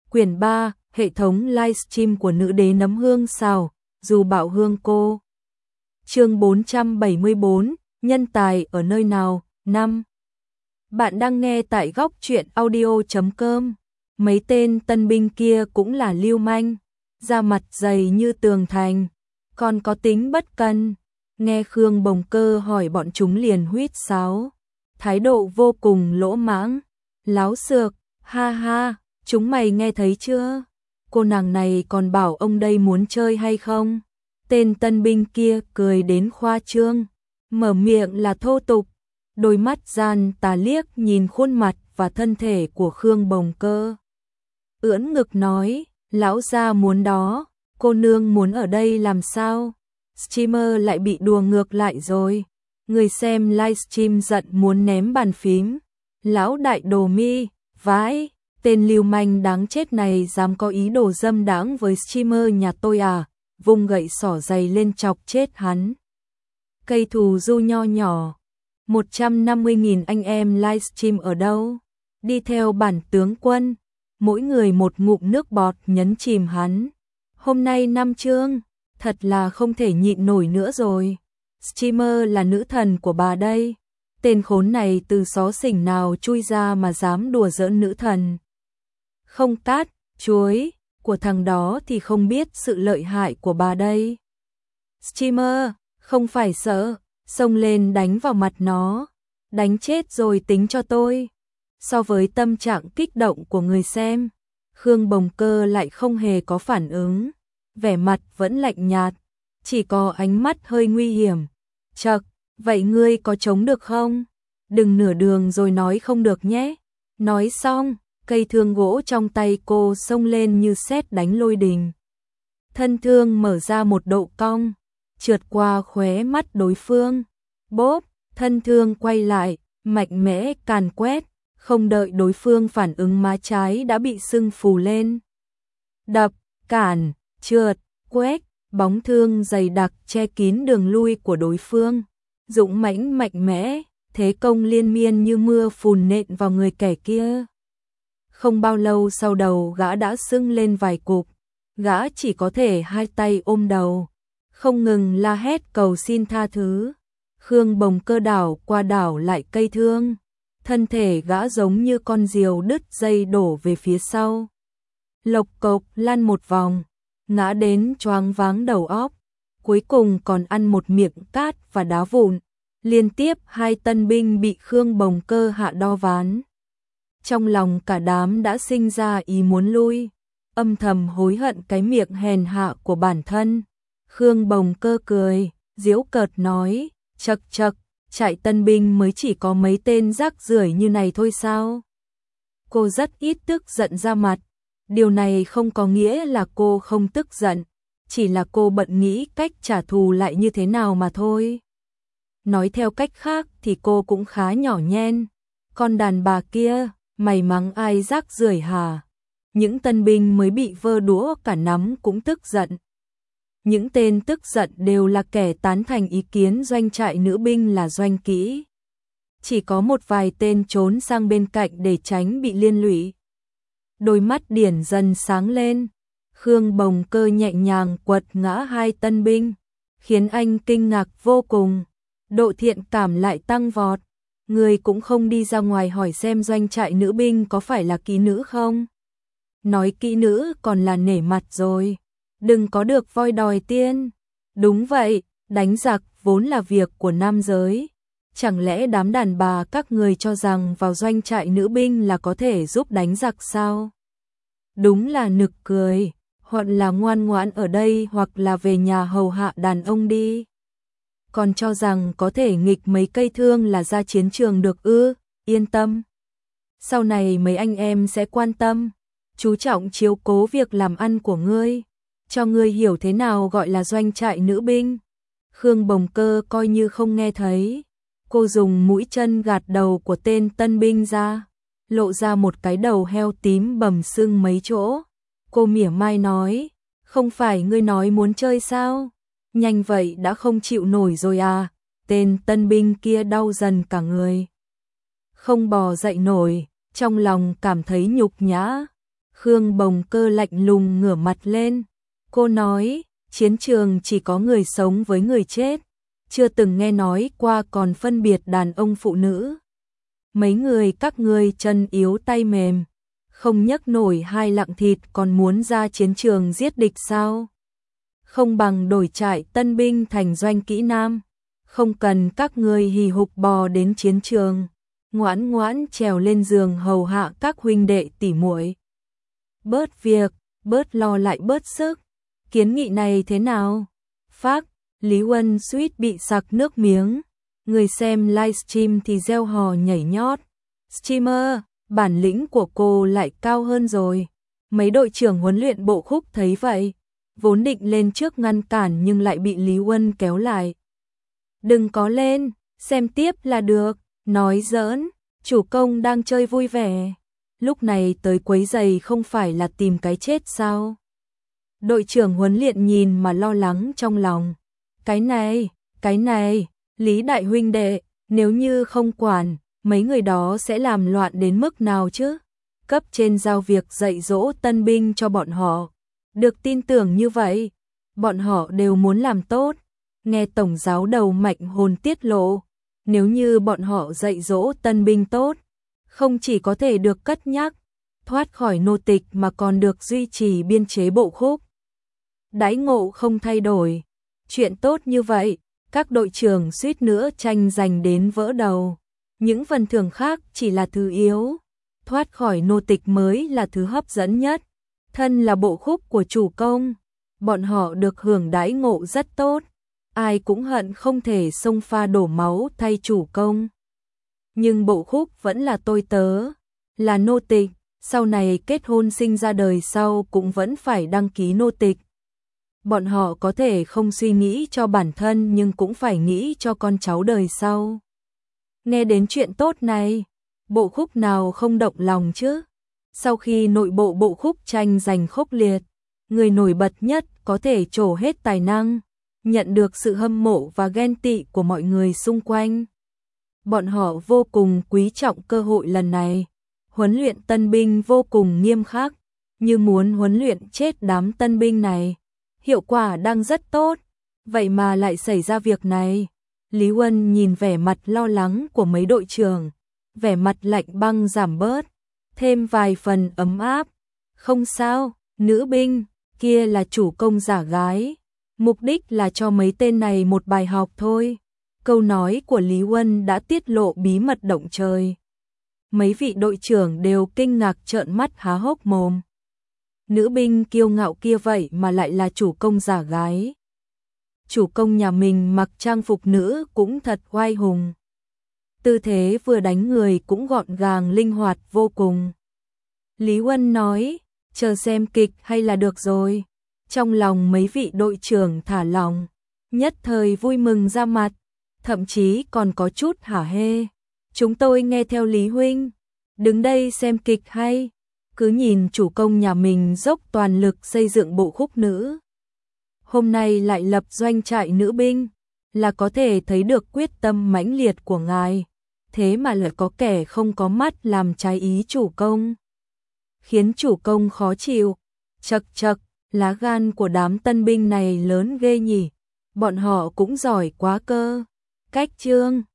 Quyển 3, hệ thống livestream của nữ đế nấm hương xào, dù bạo hương cô. Chương 474, nhân tài ở nơi nào? 5. Bạn đang nghe tại góc truyện audio.com. Mấy tên tân binh kia cũng là lưu manh, da mặt dày như tường thành, còn có tính bất cần. Nghe Khương Bồng Cơ hỏi bọn chúng liền huýt sáo, thái độ vô cùng lỗ mãng, láo xược, ha ha, chúng mày nghe thấy chưa? Cô nàng này còn bảo ông đây muốn chơi hay không? Tên tân binh kia cười đến khoa trương, mở miệng là thô tục, đôi mắt gian tà liếc nhìn khuôn mặt và thân thể của Khương Bồng Cơ. Ưỡn ngực nói, lão gia muốn đó, cô nương muốn ở đây làm sao? Streamer lại bị đùa ngược lại rồi. Người xem livestream giận muốn ném bàn phím. Lão đại đồ mi, vãi, tên lưu manh đáng chết này dám có ý đồ dâm đãng với streamer nhà tôi à? Vung gậy xỏ giày lên chọc chết hắn. Cây thù du nho nhỏ, 150.000 anh em livestream ở đâu? Đi theo bản tướng quân, mỗi người một ngụm nước bọt nhấn chìm hắn. Hôm nay 5 chương, thật là không thể nhịn nổi nữa rồi. Streamer là nữ thần của bà đây. Tên khốn này từ xó xỉnh nào chui ra mà dám đùa giỡn nữ thần. Không cát, chuối, của thằng đó thì không biết sự lợi hại của bà đây. Streamer, không phải sợ, xông lên đánh vào mặt nó. Đánh chết rồi tính cho tôi. So với tâm trạng kích động của người xem, Khương Bồng Cơ lại không hề có phản ứng. Vẻ mặt vẫn lạnh nhạt, chỉ có ánh mắt hơi nguy hiểm. Chậc, vậy ngươi có chống được không? Đừng nửa đường rồi nói không được nhé. Nói xong, cây thương gỗ trong tay cô xông lên như sét đánh lôi đình. Thân thương mở ra một độ cong, trượt qua khóe mắt đối phương. Bốp, thân thương quay lại, mạnh mẽ càn quét, không đợi đối phương phản ứng má trái đã bị sưng phù lên. Đập, cản, trượt, quét, bóng thương dày đặc che kín đường lui của đối phương. Dũng mãnh mạnh mẽ, thế công liên miên như mưa phùn nện vào người kẻ kia. Không bao lâu sau đầu gã đã sưng lên vài cục, gã chỉ có thể hai tay ôm đầu, không ngừng la hét cầu xin tha thứ. Khương Bồng Cơ đảo qua đảo lại cây thương, thân thể gã giống như con diều đứt dây đổ về phía sau. Lộc cộc lăn một vòng, ngã đến choáng váng đầu óc, cuối cùng còn ăn một miệng cát và đá vụn. Liên tiếp hai tân binh bị Khương Bồng Cơ hạ đo ván. Trong lòng cả đám đã sinh ra ý muốn lui, âm thầm hối hận cái miệng hèn hạ của bản thân. Khương Bồng Cơ cười, giễu cợt nói, chậc chậc, trại tân binh mới chỉ có mấy tên rác rưởi như này thôi sao? Cô rất ít tức giận ra mặt. Điều này không có nghĩa là cô không tức giận, chỉ là cô bận nghĩ cách trả thù lại như thế nào mà thôi. Nói theo cách khác thì cô cũng khá nhỏ nhen. Con đàn bà kia, mày mắng ai rác rưởi hả? Những tân binh mới bị vơ đũa cả nắm cũng tức giận. Những tên tức giận đều là kẻ tán thành ý kiến doanh trại nữ binh là doanh kỹ. Chỉ có một vài tên trốn sang bên cạnh để tránh bị liên lụy. Đôi mắt Điển dần sáng lên, Khương Bồng Cơ nhẹ nhàng quật ngã hai tân binh, khiến anh kinh ngạc vô cùng. Độ thiện cảm lại tăng vọt. Người cũng không đi ra ngoài hỏi xem doanh trại nữ binh có phải là kỹ nữ không? Nói kỹ nữ còn là nể mặt rồi. Đừng có được voi đòi tiên. Đúng vậy, đánh giặc vốn là việc của nam giới. Chẳng lẽ đám đàn bà các người cho rằng vào doanh trại nữ binh là có thể giúp đánh giặc sao? Đúng là nực cười, hoặc là ngoan ngoãn ở đây hoặc là về nhà hầu hạ đàn ông đi. Còn cho rằng có thể nghịch mấy cây thương là ra chiến trường được ư? Yên tâm. Sau này mấy anh em sẽ quan tâm, chú trọng chiếu cố việc làm ăn của ngươi, cho ngươi hiểu thế nào gọi là doanh trại nữ binh. Khương Bồng Cơ coi như không nghe thấy. Cô dùng mũi chân gạt đầu của tên tân binh ra, lộ ra một cái đầu heo tím bầm sưng mấy chỗ. Cô mỉa mai nói, không phải ngươi nói muốn chơi sao? Nhanh vậy đã không chịu nổi rồi à? Tên tân binh kia đau dần cả người, không bò dậy nổi, trong lòng cảm thấy nhục nhã. Khương Bồng Cơ lạnh lùng ngửa mặt lên. Cô nói, chiến trường chỉ có người sống với người chết, chưa từng nghe nói qua còn phân biệt đàn ông phụ nữ. Mấy người các ngươi chân yếu tay mềm, không nhấc nổi hai lạng thịt còn muốn ra chiến trường giết địch sao? Không bằng đổi trại tân binh thành doanh kỹ nam, không cần các ngươi hì hục bò đến chiến trường, ngoãn ngoãn trèo lên giường hầu hạ các huynh đệ tỉ muội. Bớt việc, bớt lo lại bớt sức. Kiến nghị này thế nào? Phác, Lý Huân suýt bị sặc nước miếng. Người xem livestream thì reo hò nhảy nhót. Streamer, bản lĩnh của cô lại cao hơn rồi. Mấy đội trưởng huấn luyện bộ khúc thấy vậy, vốn định lên trước ngăn cản nhưng lại bị Lý Huân kéo lại. Đừng có lên, xem tiếp là được, nói giỡn, chủ công đang chơi vui vẻ. Lúc này tới quấy giày không phải là tìm cái chết sao? Đội trưởng huấn luyện nhìn mà lo lắng trong lòng. Cái này, Lý đại huynh đệ, nếu như không quản, mấy người đó sẽ làm loạn đến mức nào chứ? Cấp trên giao việc dạy dỗ tân binh cho bọn họ. Được tin tưởng như vậy, bọn họ đều muốn làm tốt. Nghe tổng giáo đầu Mạnh Hồn tiết lộ, nếu như bọn họ dạy dỗ tân binh tốt, không chỉ có thể được cất nhắc, thoát khỏi nô tịch mà còn được duy trì biên chế bộ khúc. Đãi ngộ không thay đổi. Chuyện tốt như vậy, các đội trưởng suýt nữa tranh giành đến vỡ đầu. Những phần thưởng khác chỉ là thứ yếu. Thoát khỏi nô tịch mới là thứ hấp dẫn nhất. Thân là bộ khúc của chủ công, bọn họ được hưởng đãi ngộ rất tốt. Ai cũng hận không thể xông pha đổ máu thay chủ công. Nhưng bộ khúc vẫn là tôi tớ, là nô tịch, sau này kết hôn sinh ra đời sau cũng vẫn phải đăng ký nô tịch. Bọn họ có thể không suy nghĩ cho bản thân nhưng cũng phải nghĩ cho con cháu đời sau. Nghe đến chuyện tốt này, bộ khúc nào không động lòng chứ? Sau khi nội bộ bộ khúc tranh giành khốc liệt, người nổi bật nhất có thể trổ hết tài năng, nhận được sự hâm mộ và ghen tị của mọi người xung quanh. Bọn họ vô cùng quý trọng cơ hội lần này. Huấn luyện tân binh vô cùng nghiêm khắc, như muốn huấn luyện chết đám tân binh này. Hiệu quả đang rất tốt, vậy mà lại xảy ra việc này. Lý Huân nhìn vẻ mặt lo lắng của mấy đội trưởng, vẻ mặt lạnh băng giảm bớt, thêm vài phần ấm áp. Không sao, nữ binh, kia là chủ công giả gái, mục đích là cho mấy tên này một bài học thôi. Câu nói của Lý Huân đã tiết lộ bí mật động trời. Mấy vị đội trưởng đều kinh ngạc trợn mắt há hốc mồm. Nữ binh kiêu ngạo kia vậy mà lại là chủ công giả gái. Chủ công nhà mình mặc trang phục nữ cũng thật oai hùng. Tư thế vừa đánh người cũng gọn gàng linh hoạt vô cùng. Lý Huân nói, chờ xem kịch hay là được rồi. Trong lòng mấy vị đội trưởng thả lòng, nhất thời vui mừng ra mặt, thậm chí còn có chút hả hê. Chúng tôi nghe theo Lý huynh, đứng đây xem kịch hay. Cứ nhìn chủ công nhà mình dốc toàn lực xây dựng bộ khúc nữ. Hôm nay lại lập doanh trại nữ binh, là có thể thấy được quyết tâm mãnh liệt của ngài. Thế mà lại có kẻ không có mắt làm trái ý chủ công, khiến chủ công khó chịu. Chậc chậc, lá gan của đám tân binh này lớn ghê nhỉ. Bọn họ cũng giỏi quá cơ. Cách chương